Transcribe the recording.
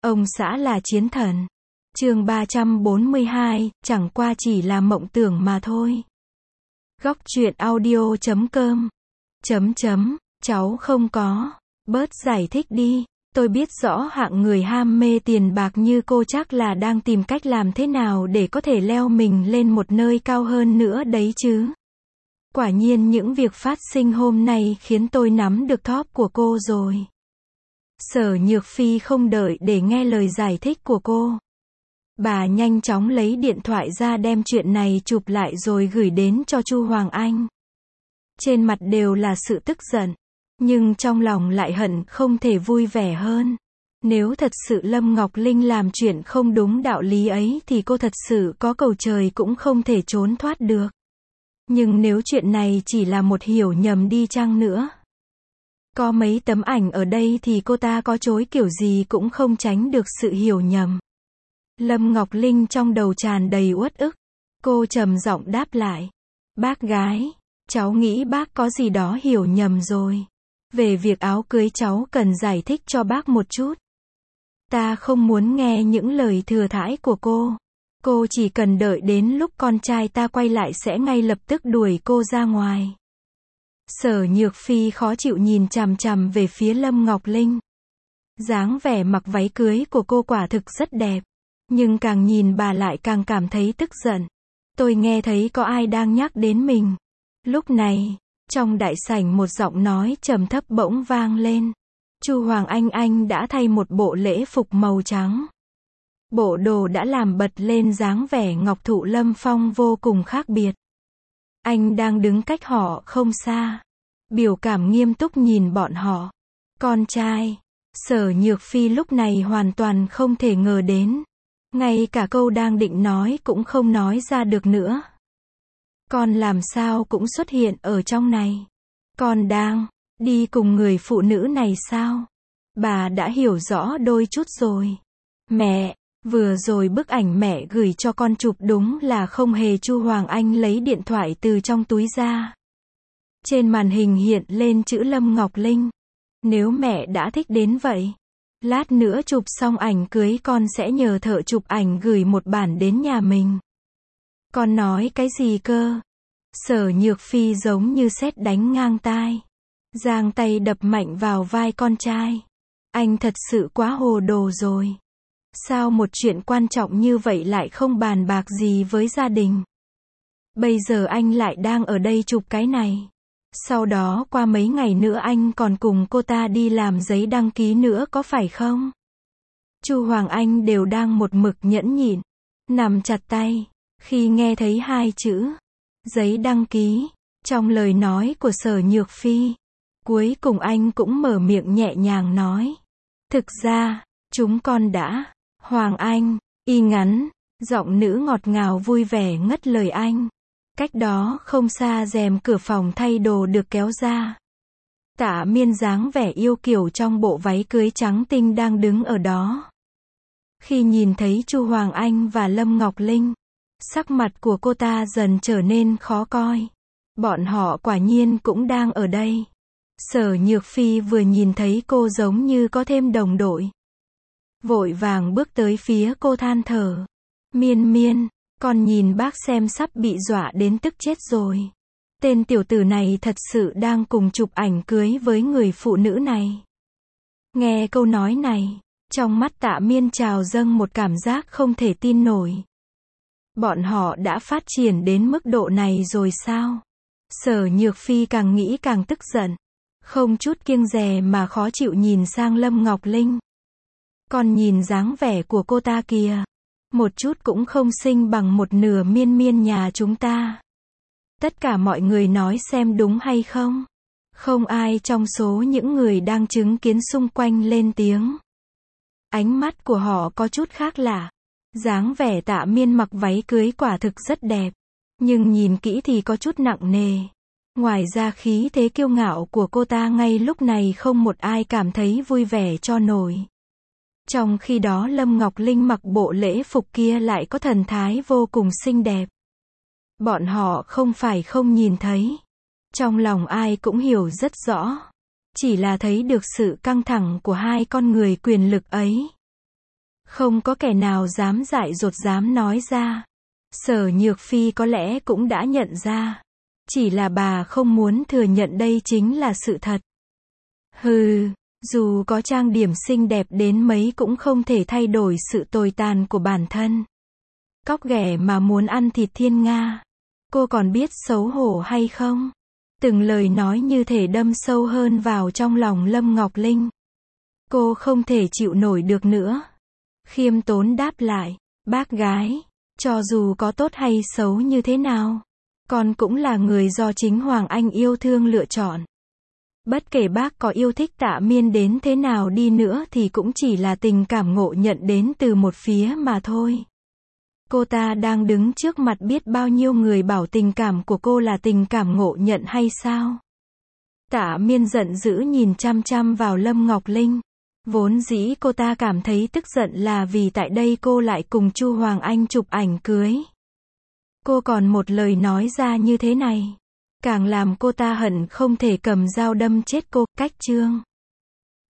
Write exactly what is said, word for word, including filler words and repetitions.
Ông xã là chiến thần. Chương ba trăm bốn mươi hai, chẳng qua chỉ là mộng tưởng mà thôi. Góc truyện audio chấm com. Chấm chấm, cháu không có. Bớt giải thích đi. Tôi biết rõ hạng người ham mê tiền bạc như cô chắc là đang tìm cách làm thế nào để có thể leo mình lên một nơi cao hơn nữa đấy chứ. Quả nhiên những việc phát sinh hôm nay khiến tôi nắm được thóp của cô rồi. Sở Nhược Phi không đợi để nghe lời giải thích của cô. Bà nhanh chóng lấy điện thoại ra đem chuyện này chụp lại rồi gửi đến cho Chu Hoàng Anh. Trên mặt đều là sự tức giận, nhưng trong lòng lại hận không thể vui vẻ hơn. Nếu thật sự Lâm Ngọc Linh làm chuyện không đúng đạo lý ấy thì cô thật sự có cầu trời cũng không thể trốn thoát được. Nhưng nếu chuyện này chỉ là một hiểu nhầm đi chăng nữa, có mấy tấm ảnh ở đây thì cô ta có chối kiểu gì cũng không tránh được sự hiểu nhầm. Lâm Ngọc Linh trong đầu tràn đầy uất ức. Cô trầm giọng đáp lại. Bác gái, cháu nghĩ bác có gì đó hiểu nhầm rồi. Về việc áo cưới cháu cần giải thích cho bác một chút. Ta không muốn nghe những lời thừa thãi của cô. Cô chỉ cần đợi đến lúc con trai ta quay lại sẽ ngay lập tức đuổi cô ra ngoài. Sở Nhược Phi khó chịu nhìn chằm chằm về phía Lâm Ngọc Linh. Dáng vẻ mặc váy cưới của cô quả thực rất đẹp. Nhưng càng nhìn bà lại càng cảm thấy tức giận. Tôi nghe thấy có ai đang nhắc đến mình. Lúc này, trong đại sảnh một giọng nói trầm thấp bỗng vang lên. Chu Hoàng Anh Anh đã thay một bộ lễ phục màu trắng. Bộ đồ đã làm bật lên dáng vẻ Ngọc Thụ Lâm Phong vô cùng khác biệt. Anh đang đứng cách họ không xa. Biểu cảm nghiêm túc nhìn bọn họ. Con trai. Sở Nhược Phi lúc này hoàn toàn không thể ngờ đến. Ngay cả câu đang định nói cũng không nói ra được nữa. Con làm sao cũng xuất hiện ở trong này. Con đang đi cùng người phụ nữ này sao? Bà đã hiểu rõ đôi chút rồi. Mẹ, vừa rồi bức ảnh mẹ gửi cho con chụp đúng là không hề. Chu Hoàng Anh lấy điện thoại từ trong túi ra. Trên màn hình hiện lên chữ Lâm Ngọc Linh. Nếu mẹ đã thích đến vậy, lát nữa chụp xong ảnh cưới con sẽ nhờ thợ chụp ảnh gửi một bản đến nhà mình. Con nói cái gì cơ? Sở Nhược Phi giống như sét đánh ngang tai. Giang tay đập mạnh vào vai con trai. Anh thật sự quá hồ đồ rồi. Sao một chuyện quan trọng như vậy lại không bàn bạc gì với gia đình? Bây giờ anh lại đang ở đây chụp cái này. Sau đó qua mấy ngày nữa anh còn cùng cô ta đi làm giấy đăng ký nữa có phải không? Chu Hoàng Anh đều đang một mực nhẫn nhịn, nắm chặt tay, khi nghe thấy hai chữ giấy đăng ký trong lời nói của Sở Nhược Phi. Cuối cùng anh cũng mở miệng nhẹ nhàng nói. Thực ra, chúng con đã. Hoàng Anh, y ngắn, giọng nữ ngọt ngào vui vẻ ngất lời anh. Cách đó không xa rèm cửa phòng thay đồ được kéo ra. Tạ Miên dáng vẻ yêu kiều trong bộ váy cưới trắng tinh đang đứng ở đó. Khi nhìn thấy Chu Hoàng Anh và Lâm Ngọc Linh, sắc mặt của cô ta dần trở nên khó coi. Bọn họ quả nhiên cũng đang ở đây. Sở Nhược Phi vừa nhìn thấy cô giống như có thêm đồng đội. Vội vàng bước tới phía cô than thở. Miên Miên, con nhìn bác xem sắp bị dọa đến tức chết rồi. Tên tiểu tử này thật sự đang cùng chụp ảnh cưới với người phụ nữ này. Nghe câu nói này, trong mắt Tạ Miên trào dâng một cảm giác không thể tin nổi. Bọn họ đã phát triển đến mức độ này rồi sao? Sở Nhược Phi càng nghĩ càng tức giận. Không chút kiêng dè mà khó chịu nhìn sang Lâm Ngọc Linh. Con nhìn dáng vẻ của cô ta kìa. Một chút cũng không xinh bằng một nửa Miên Miên nhà chúng ta. Tất cả mọi người nói xem đúng hay không? Không ai trong số những người đang chứng kiến xung quanh lên tiếng. Ánh mắt của họ có chút khác lạ. Dáng vẻ Tạ Miên mặc váy cưới quả thực rất đẹp. Nhưng nhìn kỹ thì có chút nặng nề. Ngoài ra khí thế kiêu ngạo của cô ta ngay lúc này không một ai cảm thấy vui vẻ cho nổi. Trong khi đó Lâm Ngọc Linh mặc bộ lễ phục kia lại có thần thái vô cùng xinh đẹp. Bọn họ không phải không nhìn thấy. Trong lòng ai cũng hiểu rất rõ. Chỉ là thấy được sự căng thẳng của hai con người quyền lực ấy. Không có kẻ nào dám dại dột dám nói ra. Sở Nhược Phi có lẽ cũng đã nhận ra. Chỉ là bà không muốn thừa nhận đây chính là sự thật. Hừ, dù có trang điểm xinh đẹp đến mấy cũng không thể thay đổi sự tồi tàn của bản thân. Cóc ghẻ mà muốn ăn thịt thiên nga. Cô còn biết xấu hổ hay không? Từng lời nói như thể đâm sâu hơn vào trong lòng Lâm Ngọc Linh. Cô không thể chịu nổi được nữa. Khiêm tốn đáp lại, bác gái, cho dù có tốt hay xấu như thế nào, con cũng là người do chính Hoàng Anh yêu thương lựa chọn. Bất kể bác có yêu thích Tạ Miên đến thế nào đi nữa thì cũng chỉ là tình cảm ngộ nhận đến từ một phía mà thôi. Cô ta đang đứng trước mặt biết bao nhiêu người bảo tình cảm của cô là tình cảm ngộ nhận hay sao? Tạ Miên giận dữ nhìn chăm chăm vào Lâm Ngọc Linh. Vốn dĩ cô ta cảm thấy tức giận là vì tại đây cô lại cùng Chu Hoàng Anh chụp ảnh cưới. Cô còn một lời nói ra như thế này, càng làm cô ta hận không thể cầm dao đâm chết cô. Cách chương